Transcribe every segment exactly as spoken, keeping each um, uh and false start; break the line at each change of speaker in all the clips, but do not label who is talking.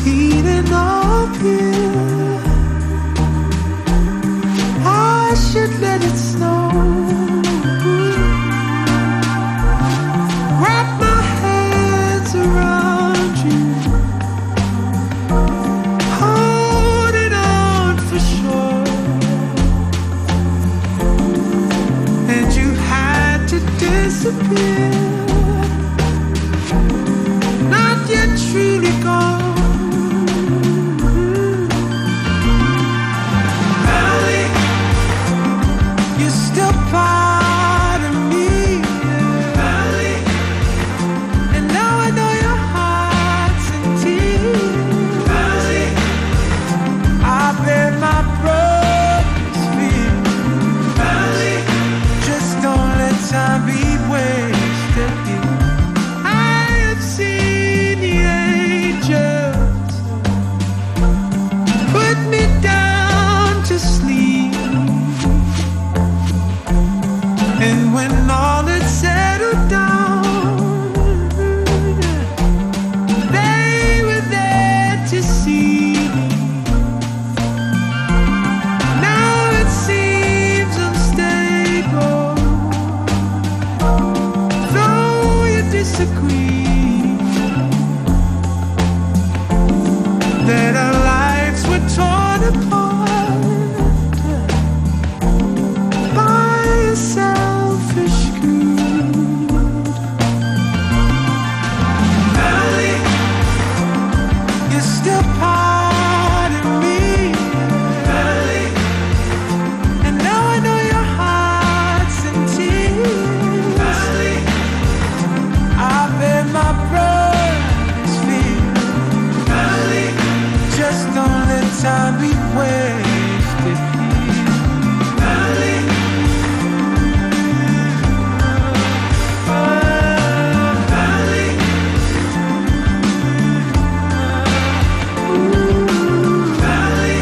heating up here. I should let it snow. Wrap my hands around you, holding on for sure. And you had to disappear, not yet truly gone. Valley, you're still part of me. Valley, and now I know your heart's in tears. Valley, I bear my brother's fear. Valley, just don't let time be wasted here. I have seen the angels put me down to sleep, and when all had settled down, they were there to see me. Now it seems unstable, though you disagree, that our lives were torn apart by a selfish greed. Valley, you're still part of me. Valley, and now I know your heart's in tears. Valley, I bear my brother's fear. Valley, just don't let time be wasted here. Valley, Valley, Valley,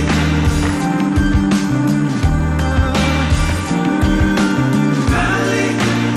Valley.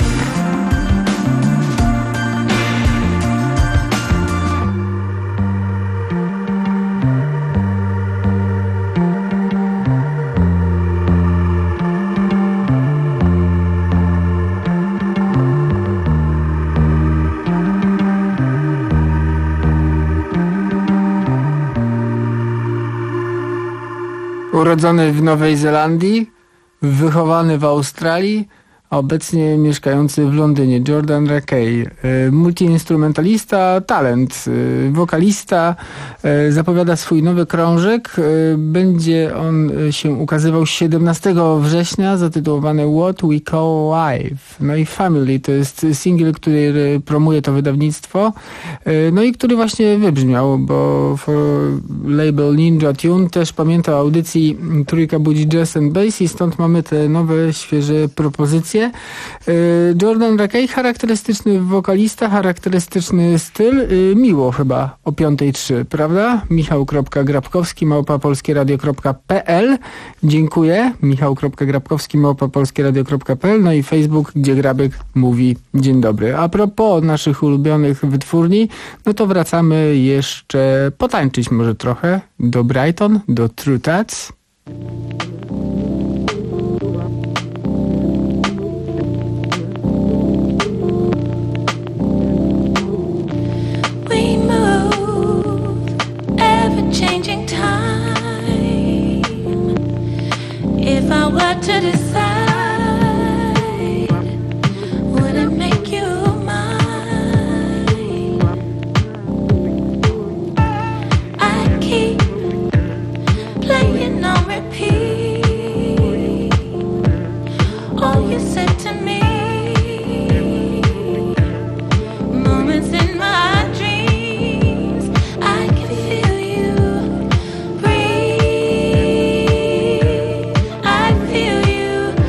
Urodzony w Nowej Zelandii, wychowany w Australii, a obecnie mieszkający w Londynie, Jordan Rakei. Y, multiinstrumentalista, talent, y, wokalista, y, zapowiada swój nowy krążek. Y, będzie on y, się ukazywał siedemnastego września, zatytułowany What We Call Life. No i Family to jest singiel, który promuje to wydawnictwo, y, no i który właśnie wybrzmiał, bo label Ninja Tune też pamięta o audycji Trójka Budzi Jazz and Bass i stąd mamy te nowe, świeże propozycje. Jordan Rakei, charakterystyczny wokalista, charakterystyczny styl, miło chyba o piątej trzy, prawda? Michał.grabkowski małpa polskieradio kropka p l. Dziękuję. Michał.grabkowski małpa polskieradio kropka p l. No i Facebook, gdzie Grabek mówi dzień dobry. A propos naszych ulubionych wytwórni, no to wracamy jeszcze potańczyć może trochę do Brighton, do True Tats.
Changing time. If I were to decide, would it make you mine? I keep playing on repeat all you said to me. Moments in my dreams, I can feel you. Breathe, I feel you.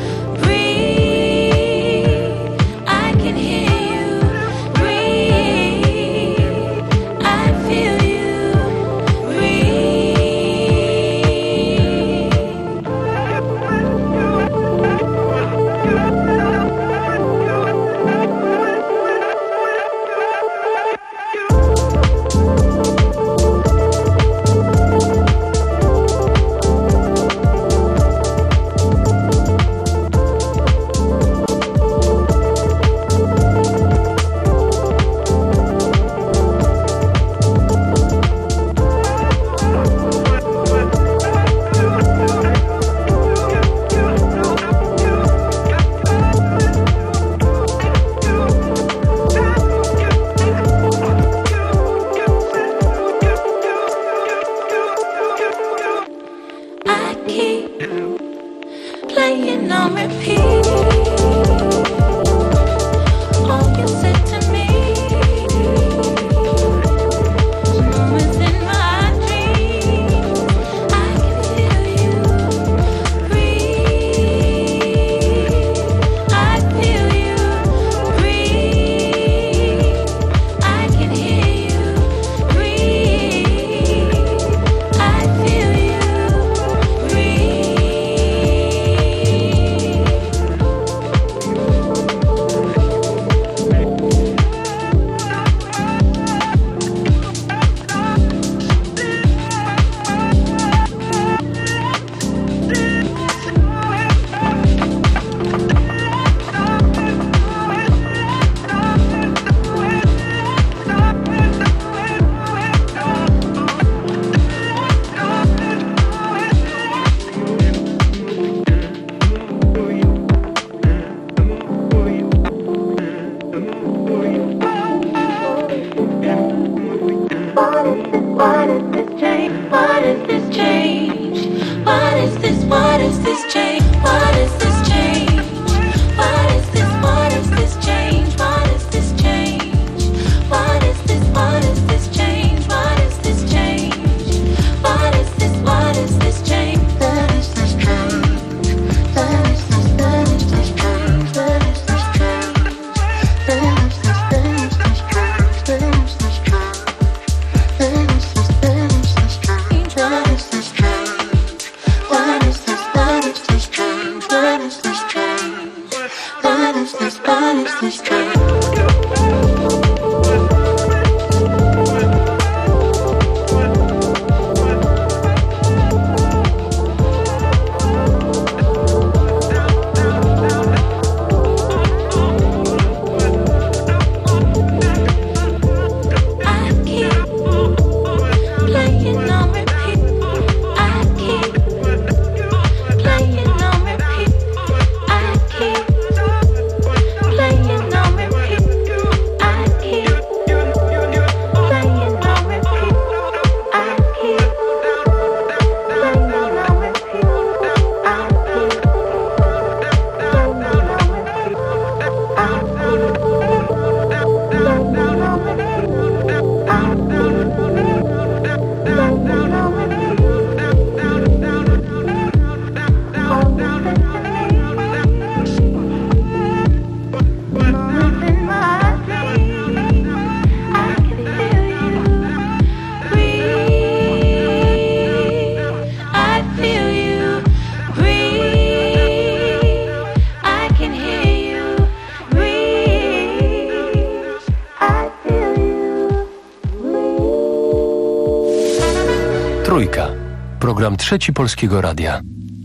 Trójka. Program Trzeci Polskiego Radia.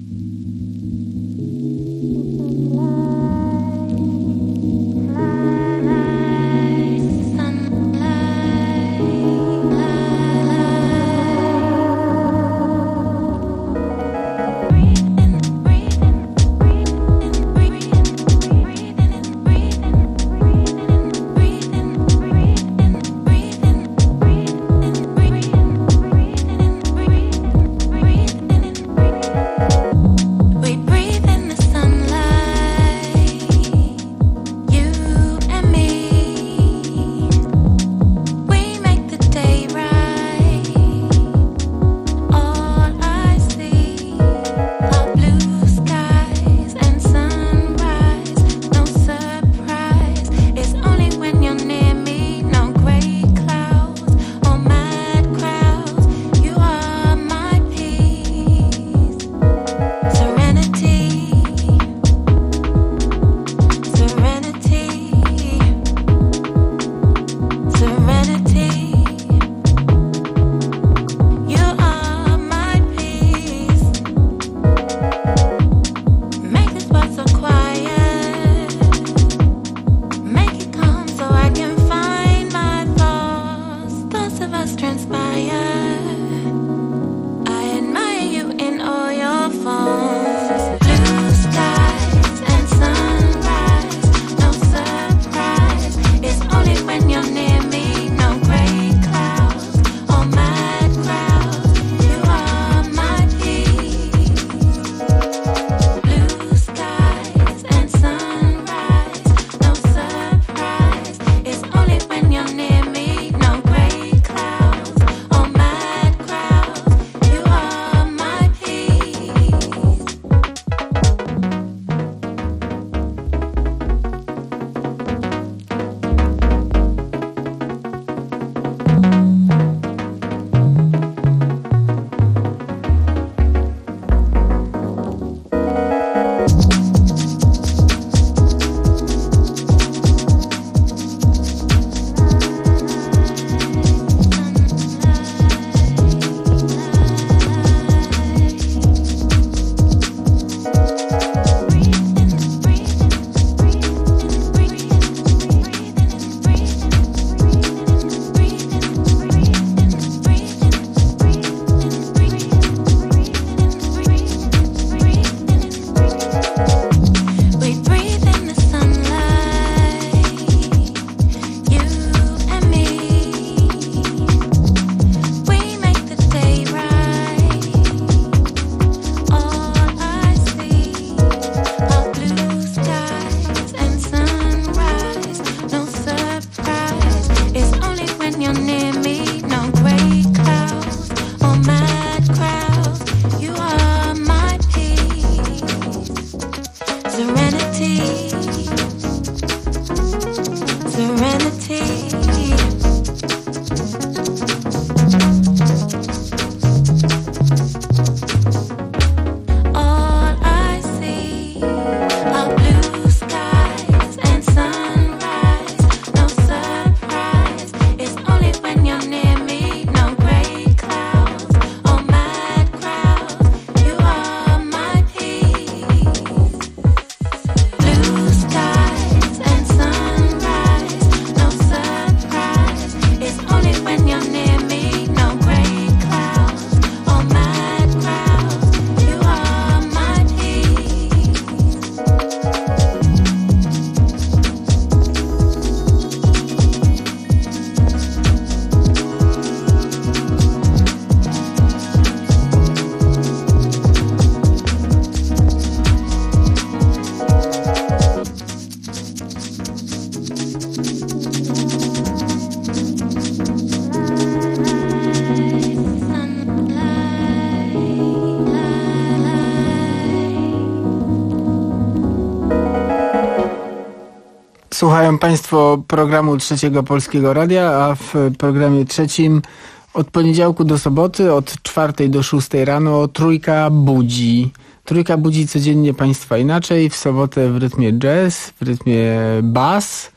Słuchają Państwo programu Trzeciego Polskiego Radia, a w programie trzecim od poniedziałku do soboty od czwartej do szóstej rano Trójka budzi. Trójka budzi codziennie Państwa inaczej, w sobotę w rytmie jazz, w rytmie bass,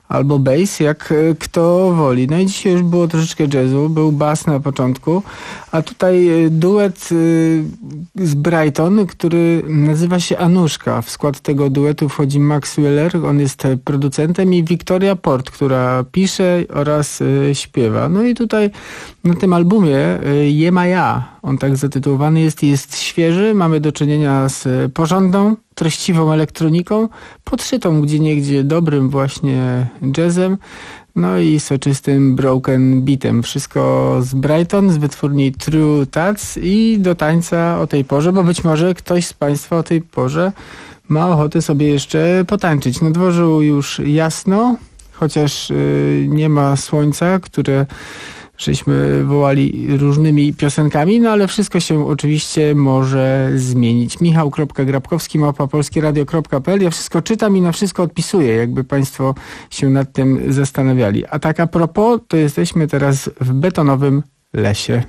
albo bass, jak e, kto woli. No i dzisiaj już było troszeczkę jazzu, był bass na początku, a tutaj e, duet e, z Brighton, który nazywa się Anuszka. W skład tego duetu wchodzi Max Wheeler, on jest producentem, i Victoria Port, która pisze oraz e, śpiewa. No i tutaj na tym albumie e, Jema Ja, on tak zatytułowany jest, jest świeży. Mamy do czynienia z porządną, treściwą elektroniką, podszytą gdzieniegdzie dobrym właśnie jazzem, no i soczystym broken beatem. Wszystko z Brighton, z wytwórni True Tats i do tańca o tej porze, bo być może ktoś z Państwa o tej porze ma ochotę sobie jeszcze potańczyć. Na dworzu już jasno, chociaż yy, nie ma słońca, które żeśmy wołali różnymi piosenkami, no ale wszystko się oczywiście może zmienić. Michał.Grabkowski małpa polskieradio kropka pe el. Ja wszystko czytam i na wszystko odpisuję, jakby Państwo się nad tym zastanawiali. A tak a propos, to jesteśmy teraz w betonowym lesie.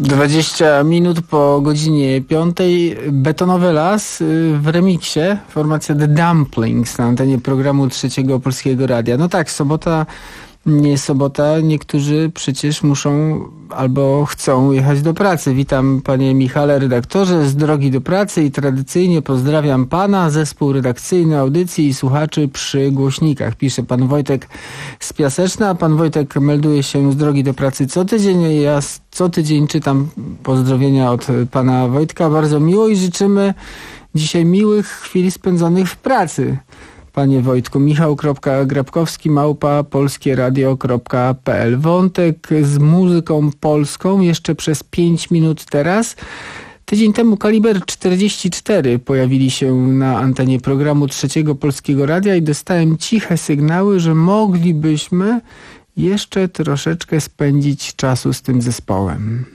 dwadzieścia minut po godzinie piątej. Betonowy las w remiksie. Formacja The Dumplings na antenie programu Trzeciego Polskiego Radia. No tak, sobota nie jest sobota. Niektórzy przecież muszą albo chcą jechać do pracy. Witam panie Michale, redaktorze, z drogi do pracy i tradycyjnie pozdrawiam pana, zespół redakcyjny audycji i słuchaczy przy głośnikach. Pisze pan Wojtek z Piaseczna. Pan Wojtek melduje się z drogi do pracy co tydzień. Ja co tydzień czytam pozdrowienia od pana Wojtka. Bardzo miło i życzymy dzisiaj miłych chwil spędzonych w pracy. Panie Wojtku, michał.grabkowski małpa polskieradio kropka p l. Wątek z muzyką polską jeszcze przez pięć minut teraz. Tydzień temu Kaliber czterdzieści cztery pojawili się na antenie programu Trzeciego Polskiego Radia i dostałem ciche sygnały, że moglibyśmy jeszcze troszeczkę spędzić czasu z tym zespołem.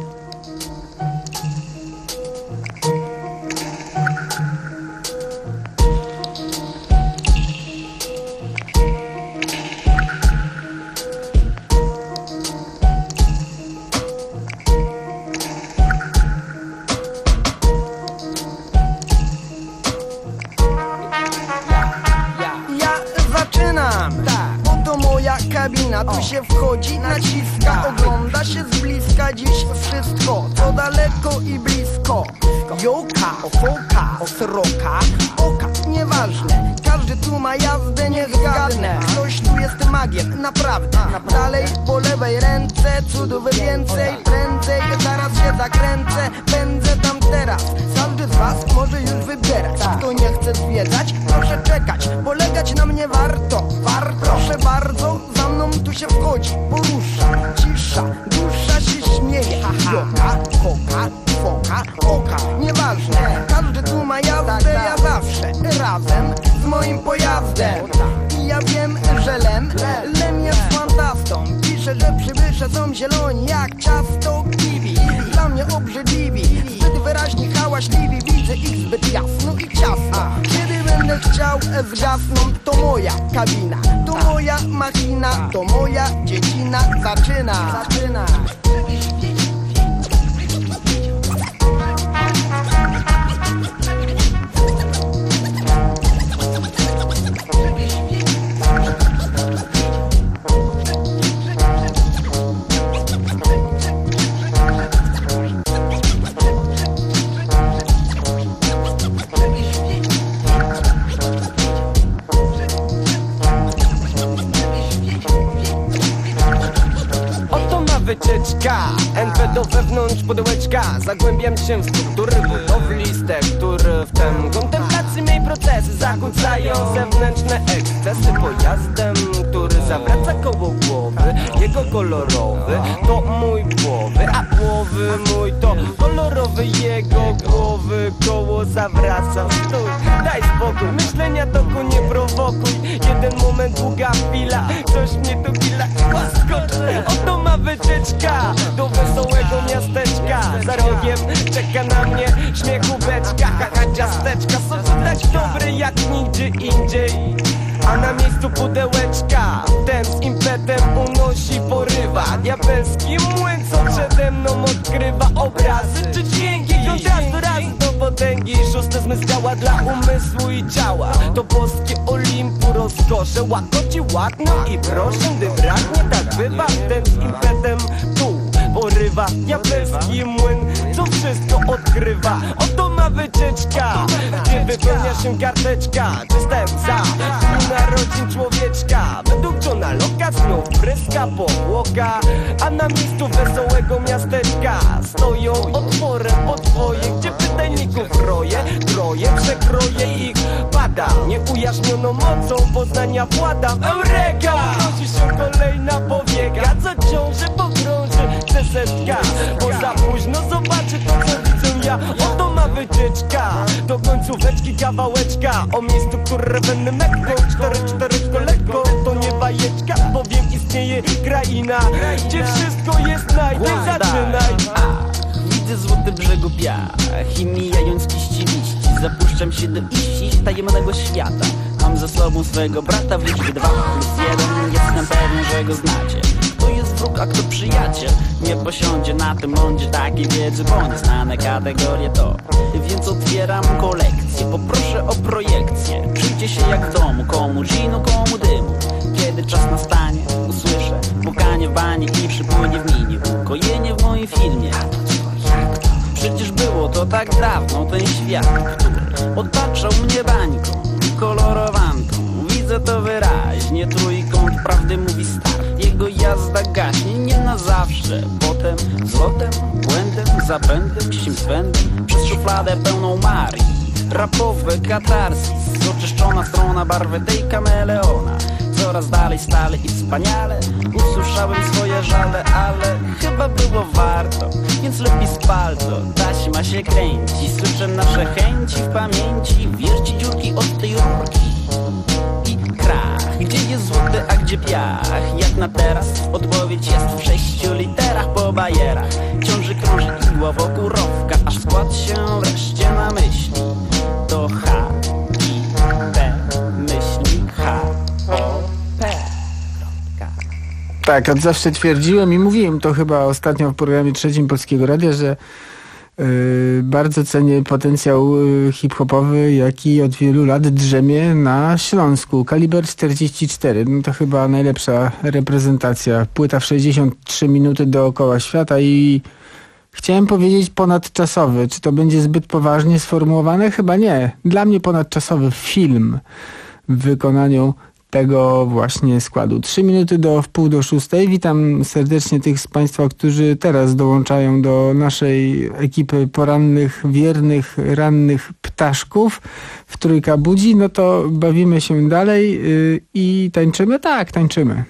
Tu się wchodzi, naciska, ogląda się z bliska dziś wszystko, co daleko i blisko. Joka, foka, sroka, oka, nieważne. Każdy tu ma jazdę, niech zgadnę. Ktoś tu jest magiem, naprawdę. Dalej po lewej ręce, cudów więcej, prędzej, zaraz się zakręcę. Pędzę tam teraz, każdy z was może już wybierać. Kto nie chce zwiedzać, proszę czekać, polegać na mnie warto, warto. Proszę bardzo, za mną tu się wchodzi, porusza, cisza, dusza się śmieje. Joka, foka, foka, oka, nieważne. Każdy tu ma jazdę, ja zawsze razem z moim pojazdem. I ja wiem, że lem, lem jest fantastą. Pisze, że przybysze są zieloni jak ciasto kiwi. Dla mnie obrzydliwi, zbyt wyraźnie hałaśliwi. Widzę ich zbyt jasno i ciasno. Kiedy będę chciał, zgasną. To moja kabina, to moja machina, to moja dziedzina. Zaczyna, zaczyna.
Wycieczka, N P do wewnątrz pudełeczka. Zagłębiam się w struktury budowli z tektur. Wtem kontemplacji mej procesy zakłócają zewnętrzne ekscesy pojazdem, który zawraca koło głowy. Jego kolorowy to mój głowy, a głowy mój to kolorowy jego głowy. Koło zawraca, stój, daj spokój, myślenia toku nie prowokuj. Jeden moment, długa chwila, ktoś mnie tu gila i łaskocz. Oto ma wycieczka do wesołego miasteczka. Za rogiem czeka na mnie śmiechóweczka. Haha, ciasteczka są tak dobre jak nigdzie indziej. A na miejscu pudełeczka ten z impetem unosi, porywa. Diabelski młyn, co przede mną odkrywa obrazy czy dźwięki. Kontrastu raz do potęgi, szósty zmysł działa dla umysłu i ciała. To boskie Olimpu rozkosze, łakoci ładno i proszę, gdy braknie, tak bywa. Ten z impetem tu porywa. Diabelski młyn, co wszystko odkrywa. Oto ma wycieczka, gdzie wypełnia się karteczka. Przestępca narodzin człowieczka. Według Johna Locke'a znów pryska powłoka. A na miejscu wesołego miasteczka stoją otworem otwoje, gdzie pytajników roje, troje, przekroje ich pada. Nieujaśnioną mocą poznania władam. Eureka! Unosi się kolejna powieka, co ciąży pogrąży desetka. Bo za późno zobaczy to, co widzę ja. Oto ma wycieczka do końcóweczki kawałeczka. O miejscu, które będę mekką. Cztery, cztereczko lekko, to nie bajeczka. Bowiem istnieje kraina, gdzie wszystko jest naj. Tak zaczynaj.
Widzę złoty brzegu piach i mijając liści liści zapuszczam się do iści tajemnego świata. Mam za sobą swego brata w liczbie dwa plus jeden. Jestem pewien, że go znacie. To jest wróg, a kto przyjaciel. Nie posiądzie na tym lądzie takiej wiedzy, bo nieznane kategorie to. Więc otwieram kolekcję, poproszę o projekcję. Czujcie się jak w domu, komu ginu, komu dymu. Kiedy czas nastanie, usłyszę pukanie w bani i przypłynie w minie ukojenie w moim filmie. Przecież było to tak dawno, ten świat, który otaczał mnie bańką i kolorowanką. Widzę to wyraźnie, trójkąt prawdy mówi start. Jego jazda gaśnie nie na zawsze. Potem złotem, błędem, zapędem, sim swędem przez szufladę pełną Marii. Rapowe katarsis, oczyszczona strona barwy tej kameleona. Coraz dalej stale i wspaniale usłyszałem swoje żale, ale chyba było warto, więc lepiej spal to. Taśma się kręci, słyszę nasze chęci w pamięci. Wierci dziurki od tej rurki i krach. Gdzie jest złoty, a gdzie piach? Jak na teraz odpowiedź jest w sześciu literach po bajerach. Ciąży krąży igła wokół rowka, aż skład się wreszcie na myśli. To H, I, P, myśli H, O, P.
Tak, od zawsze twierdziłem i mówiłem to chyba ostatnio w programie trzecim Polskiego Radia, że yy, bardzo cenię potencjał yy, hip-hopowy, jaki od wielu lat drzemie na Śląsku. Kaliber czterdzieści cztery, no to chyba najlepsza reprezentacja. Płyta w sześćdziesiąt trzy minuty dookoła świata i chciałem powiedzieć ponadczasowy. Czy to będzie zbyt poważnie sformułowane? Chyba nie. Dla mnie ponadczasowy film w wykonaniu tego właśnie składu. Trzy minuty do wpół do szóstej. Witam serdecznie tych z Państwa, którzy teraz dołączają do naszej ekipy porannych, wiernych, rannych ptaszków w Trójka Budzi. No to bawimy się dalej yy, i tańczymy? Tak, tańczymy.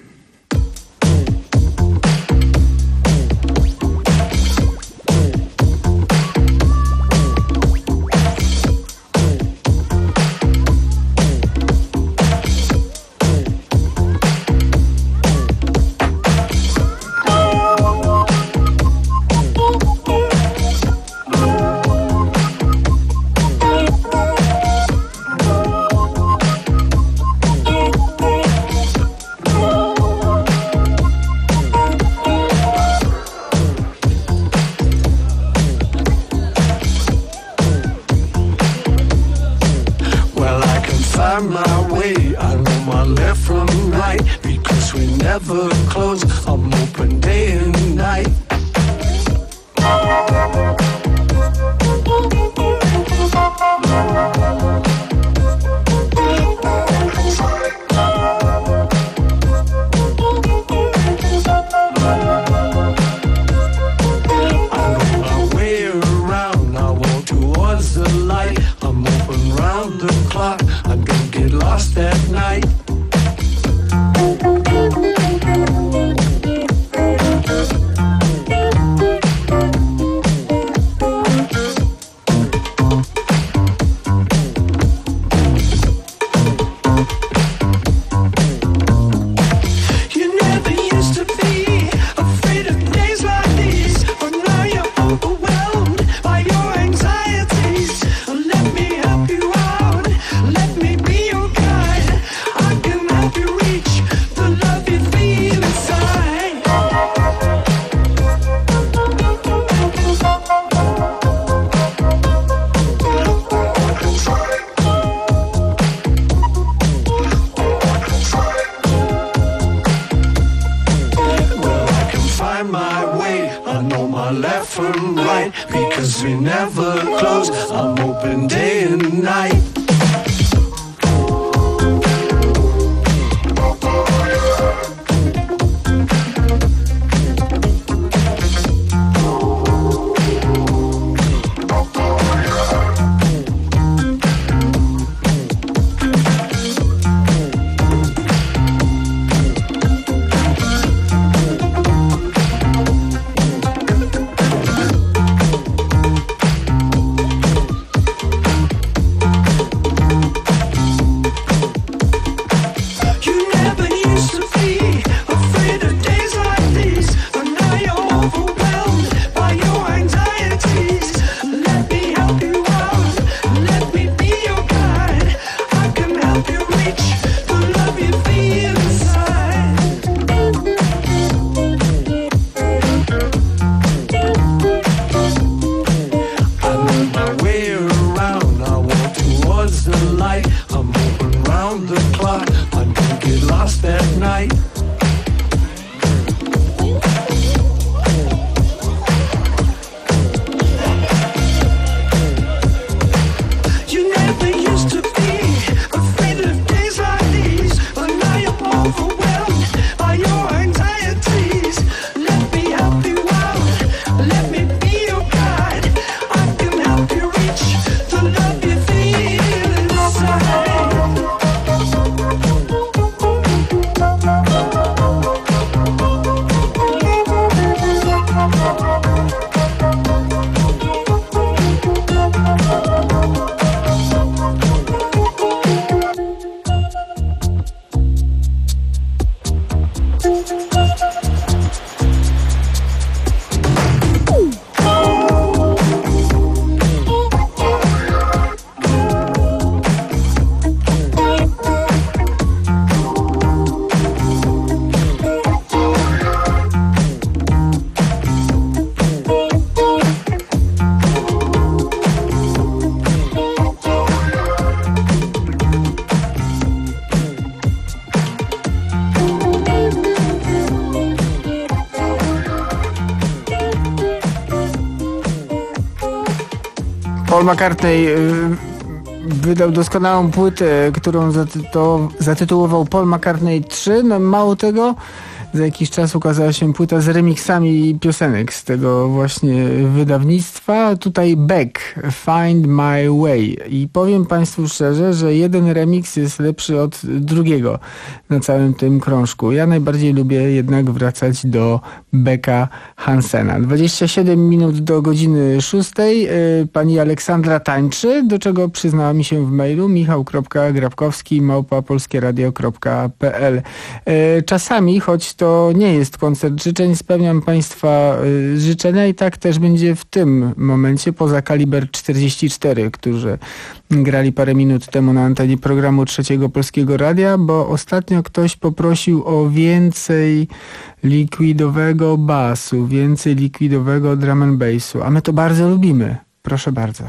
Paul McCartney wydał doskonałą płytę, którą zatytu- zatytułował Paul McCartney trzy. No mało tego, za jakiś czas ukazała się płyta z remixami piosenek z tego właśnie wydawnictwa. Tutaj Beck, Find My Way. I powiem Państwu szczerze, że jeden remix jest lepszy od drugiego na całym tym krążku. Ja najbardziej lubię jednak wracać do Becka Hansena. dwadzieścia siedem minut do godziny szóstej. Pani Aleksandra tańczy, do czego przyznała mi się w mailu michał kropka grabkowski małpa polskieradio kropka pe el. Czasami, choć to nie jest koncert życzeń, spełniam Państwa życzenia i tak też będzie w tym momencie, poza Kaliber czterdzieści cztery, którzy grali parę minut temu na antenie programu Trzeciego Polskiego Radia, bo ostatnio ktoś poprosił o więcej likwidowego basu, więcej likwidowego drum and bassu, a my to bardzo lubimy. Proszę bardzo.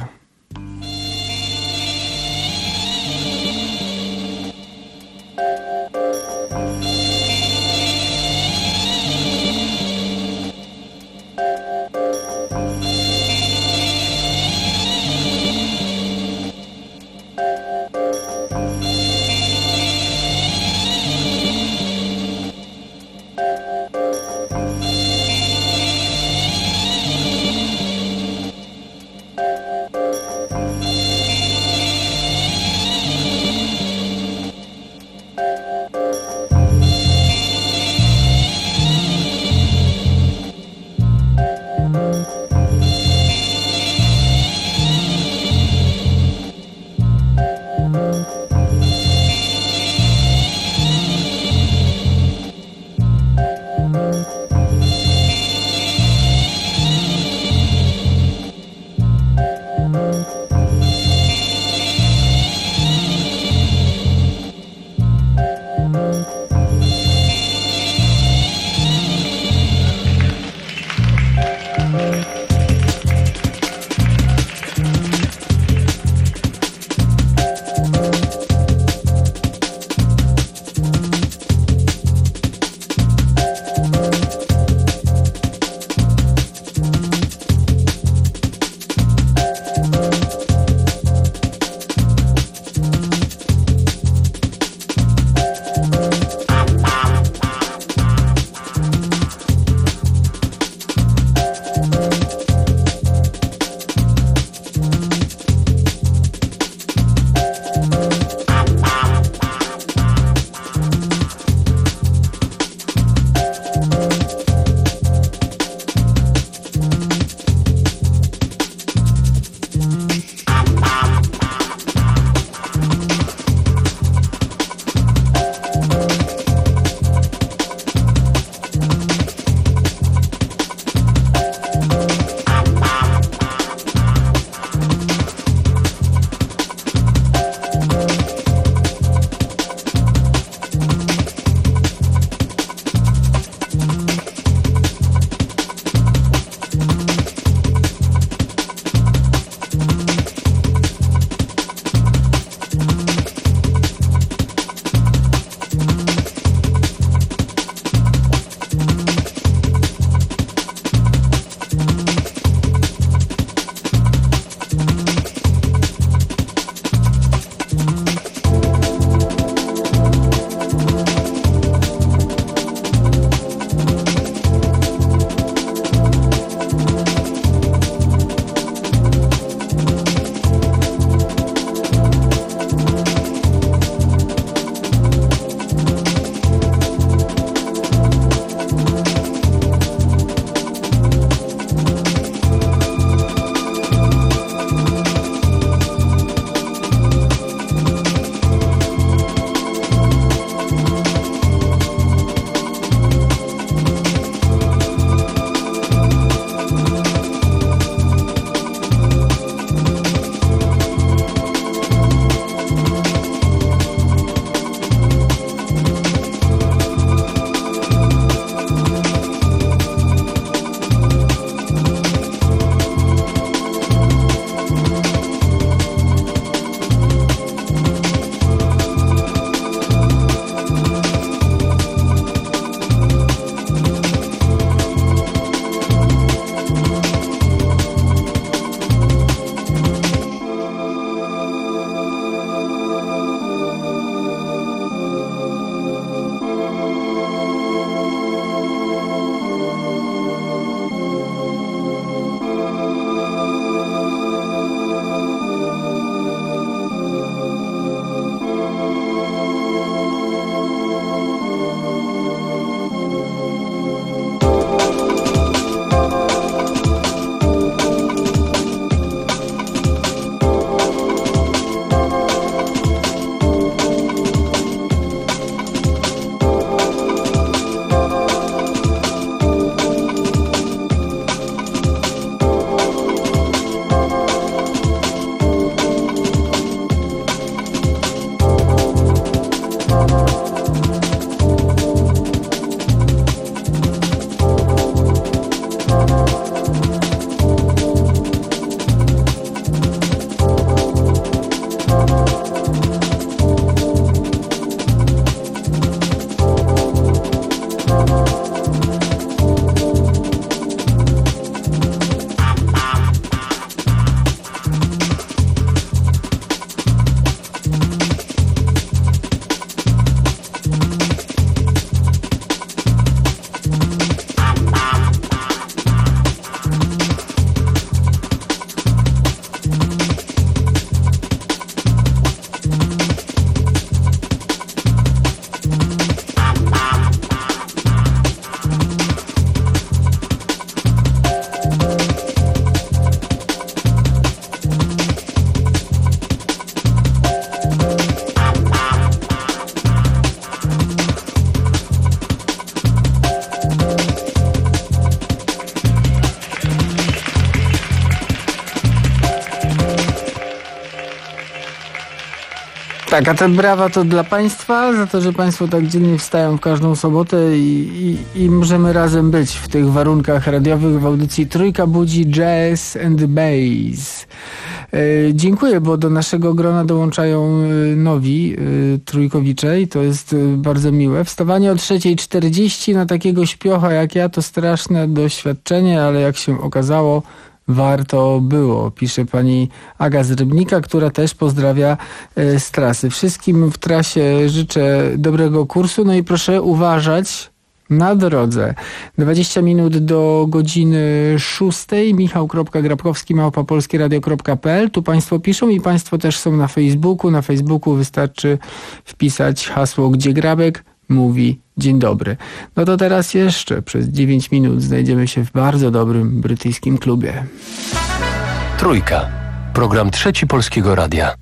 Tak, a te brawa to dla Państwa, za to, że Państwo tak dziennie wstają w każdą sobotę i, i, i możemy razem być w tych warunkach radiowych w audycji Trójka Budzi Jazz and Bass. E, dziękuję, bo do naszego grona dołączają nowi e, trójkowicze i to jest bardzo miłe. Wstawanie o trzeciej czterdzieści na takiego śpiocha jak ja to straszne doświadczenie, ale jak się okazało, warto było, pisze pani Aga z Rybnika, która też pozdrawia e, z trasy. Wszystkim w trasie życzę dobrego kursu, no i proszę uważać na drodze. dwadzieścia minut do godziny szóstej. Michał Grabkowski, małpa polskieradio kropka pe el. Tu Państwo piszą i Państwo też są na Facebooku. Na Facebooku wystarczy wpisać hasło Gdzie Grabek mówi dzień dobry. No to teraz jeszcze przez dziewięć minut znajdziemy się w bardzo dobrym brytyjskim klubie.
Trójka. Program Trzeci Polskiego Radia.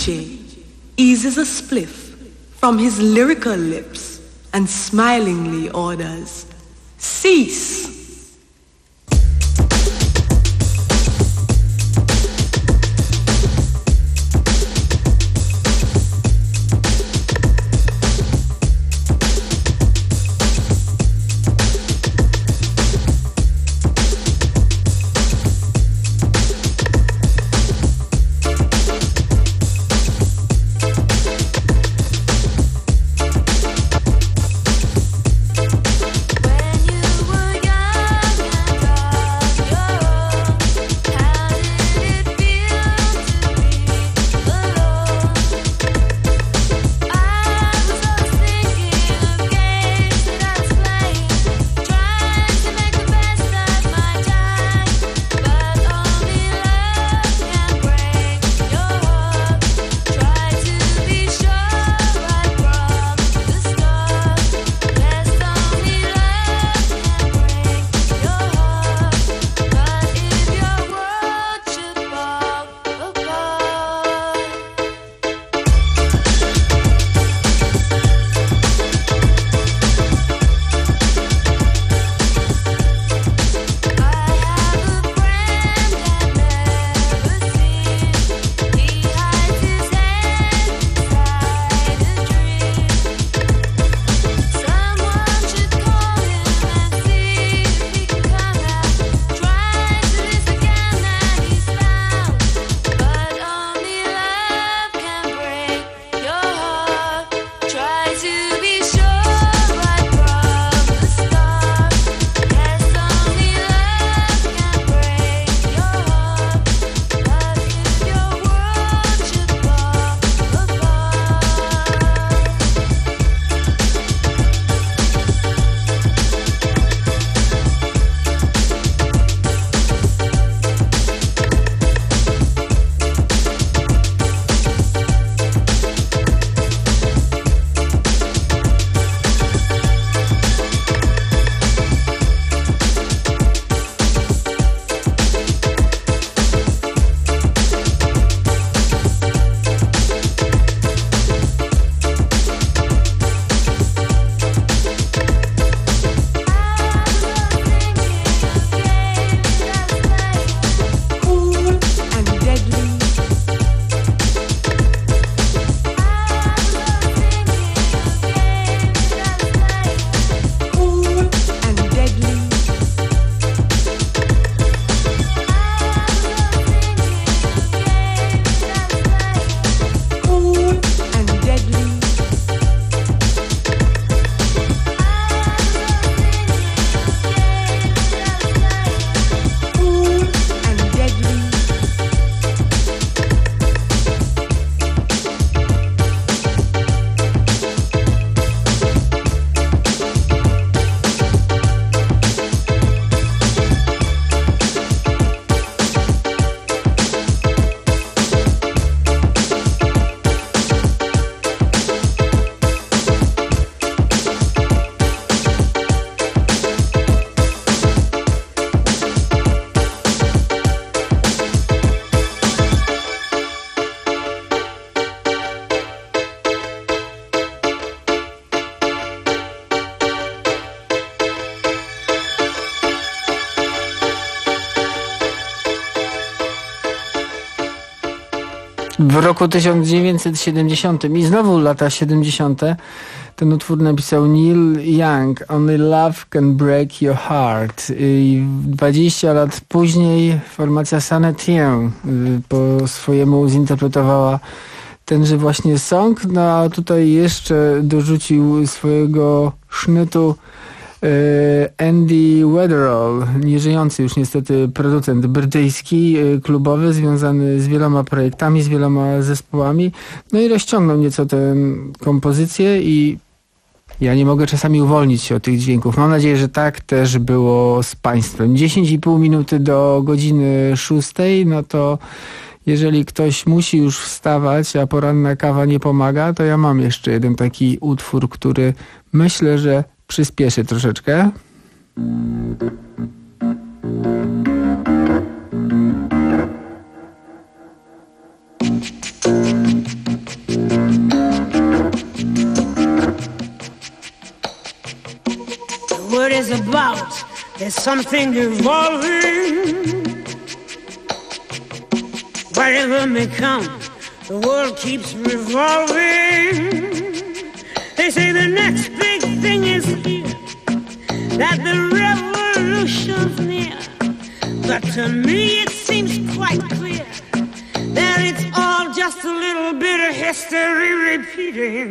J eases a spliff from his lyrical lips and smilingly orders, cease.
W roku tysiąc dziewięćset siedemdziesiątym i znowu lata siedemdziesiąte ten utwór napisał Neil Young, Only Love Can Break Your Heart. I dwadzieścia lat później formacja Saint-Étienne po swojemu zinterpretowała tenże właśnie song, no a tutaj jeszcze dorzucił swojego sznytu Andy Weatherall, nieżyjący już niestety producent brytyjski, klubowy, związany z wieloma projektami, z wieloma zespołami, no i rozciągnął nieco tę kompozycję i ja nie mogę czasami uwolnić się od tych dźwięków. Mam nadzieję, że tak też było z Państwem. dziesięć i pół minuty do godziny szóstej, no to jeżeli ktoś musi już wstawać, a poranna kawa nie pomaga, to ja mam jeszcze jeden taki utwór, który myślę, że przyspieszy troszeczkę.
about. There's something evolving. Whatever may come, the world keeps revolving. They say the next big thing is here, that the revolution's near. But to me it seems quite clear that it's all just a little bit of history repeating.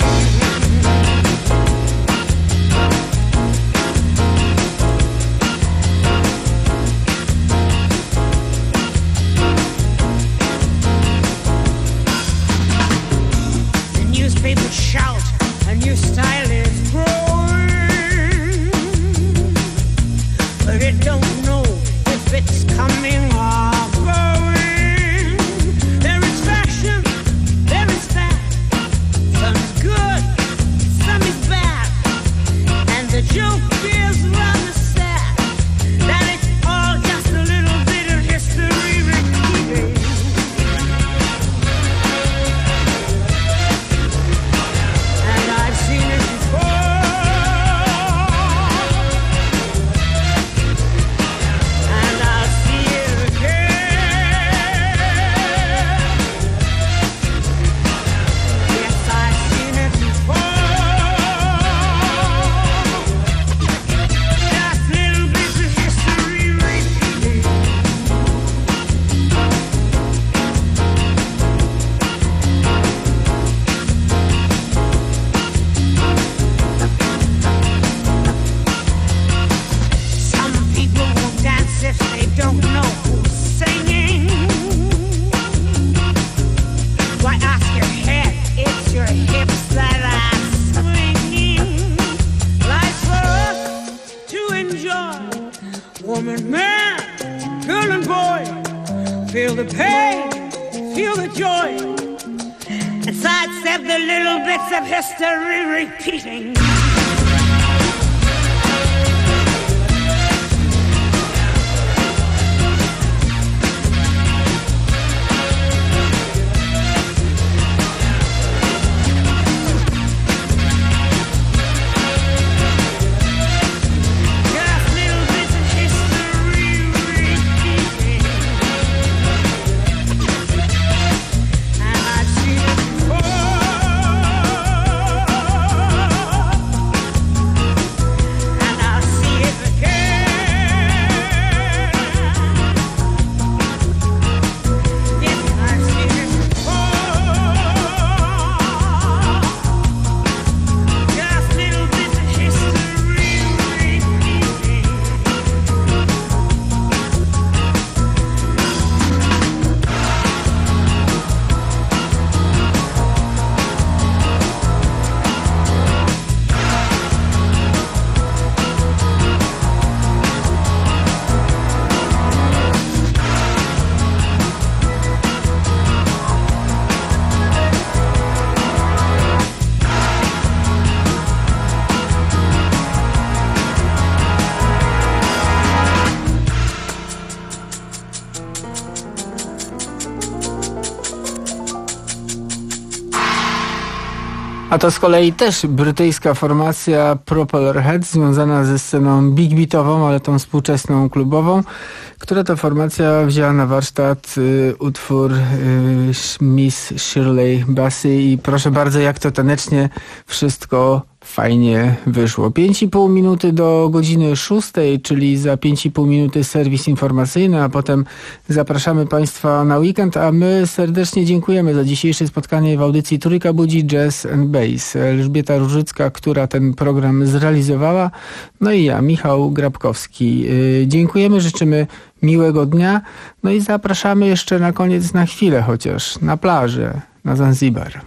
People shout, a new style is growing, but it don't know if it's coming or going. There is fashion, there is fat, some is good, some is bad, and the joke is rather sad, that it's all just a little bit of history repeating. Woman, man, girl and boy, feel the pain, feel the joy, and sidestep the little bits of history repeating.
A to z kolei też brytyjska formacja Propeller Head, związana ze sceną big beatową, ale tą współczesną klubową, która to formacja wzięła na warsztat y, utwór y, Miss Shirley Bassey i proszę bardzo, jak to tanecznie wszystko fajnie wyszło. pięć i pół minuty do godziny szóstej, czyli za pięć i pół minuty serwis informacyjny, a potem zapraszamy Państwa na weekend, a my serdecznie dziękujemy za dzisiejsze spotkanie w audycji Trójka Budzi Jazz and Bass. Elżbieta Różycka, która ten program zrealizowała, no i ja, Michał Grabkowski. Dziękujemy, życzymy miłego dnia, no i zapraszamy jeszcze na koniec na chwilę chociaż na plażę, na Zanzibar.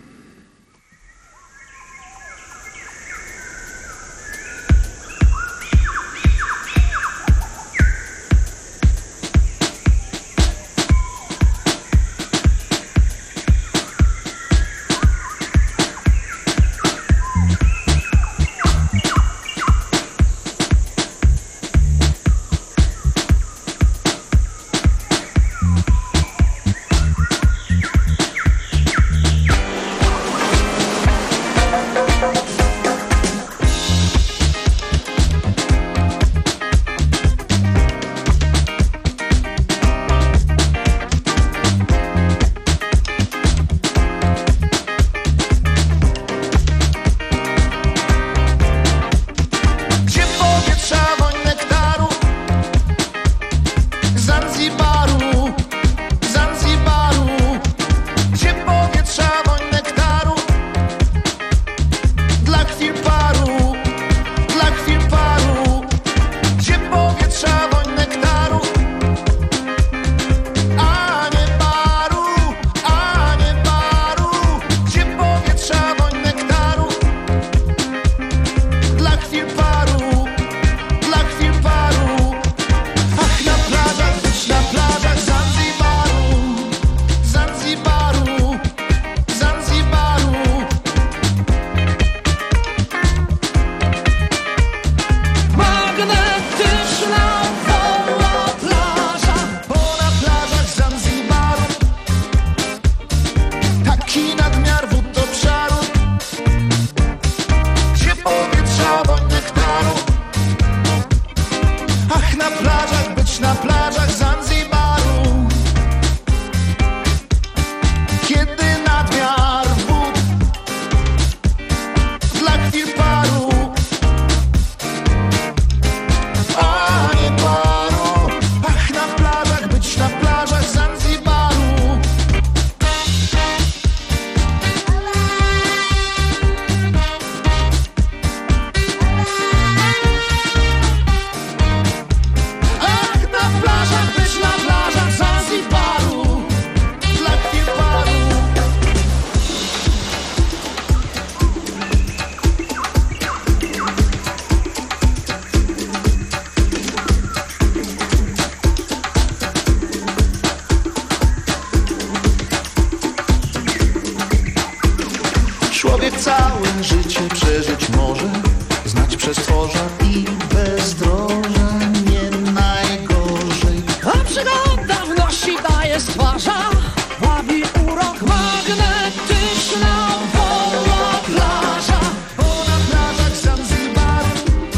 Człowiek całe życie przeżyć może, znać przestworza i bezdroża nie najgorzej.
A przygoda wnosi, daje, stwarza, wabi urok, magnetyczna wolna plaża.
Bo na plażach Zanzibaru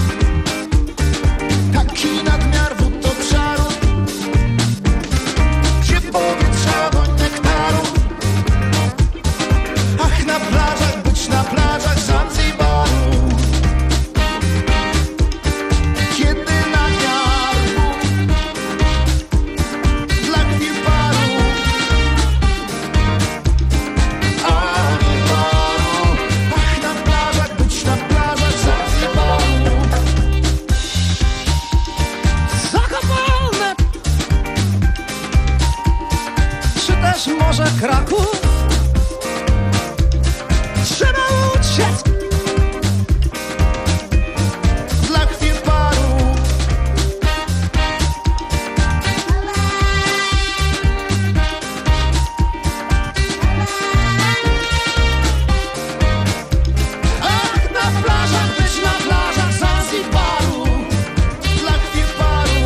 taki nadmiar wód obszaru, gdzie powietrza woń nektaru. Ach, na plażach, być na plażach Zanzibaru, kiedy nadmiar wód dla chwil paru, a nie paru. Ach, na plażach, być na plażach Zanzibaru.
Zakopane, czy też może Kraków? Trzeba uciec
Dla chwil paru.
Ach, na plażach, być na plażach Zanzibaru.
Dla chwil paru.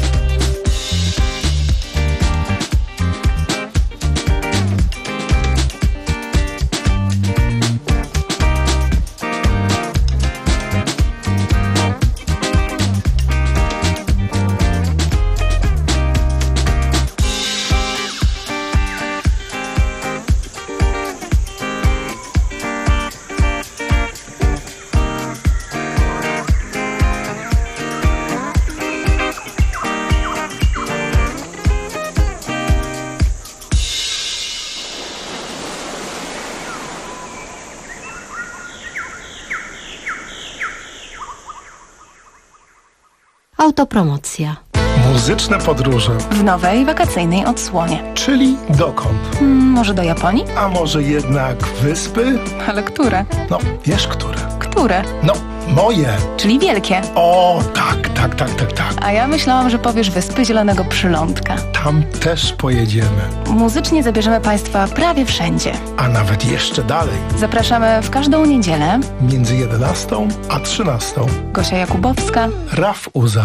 Autopromocja.
Muzyczne podróże.
W nowej wakacyjnej odsłonie.
Czyli dokąd?
Hmm, może do Japonii?
A może jednak wyspy?
Ale które?
No, wiesz które?
Które?
No, moje.
Czyli wielkie.
O, tak, tak, tak, tak, tak.
A ja myślałam, że powiesz Wyspy Zielonego Przylądka.
Tam też pojedziemy.
Muzycznie zabierzemy Państwa prawie wszędzie.
A nawet jeszcze dalej.
Zapraszamy w każdą niedzielę.
Między jedenastą a trzynastą.
Gosia Jakubowska.
Raf Uza.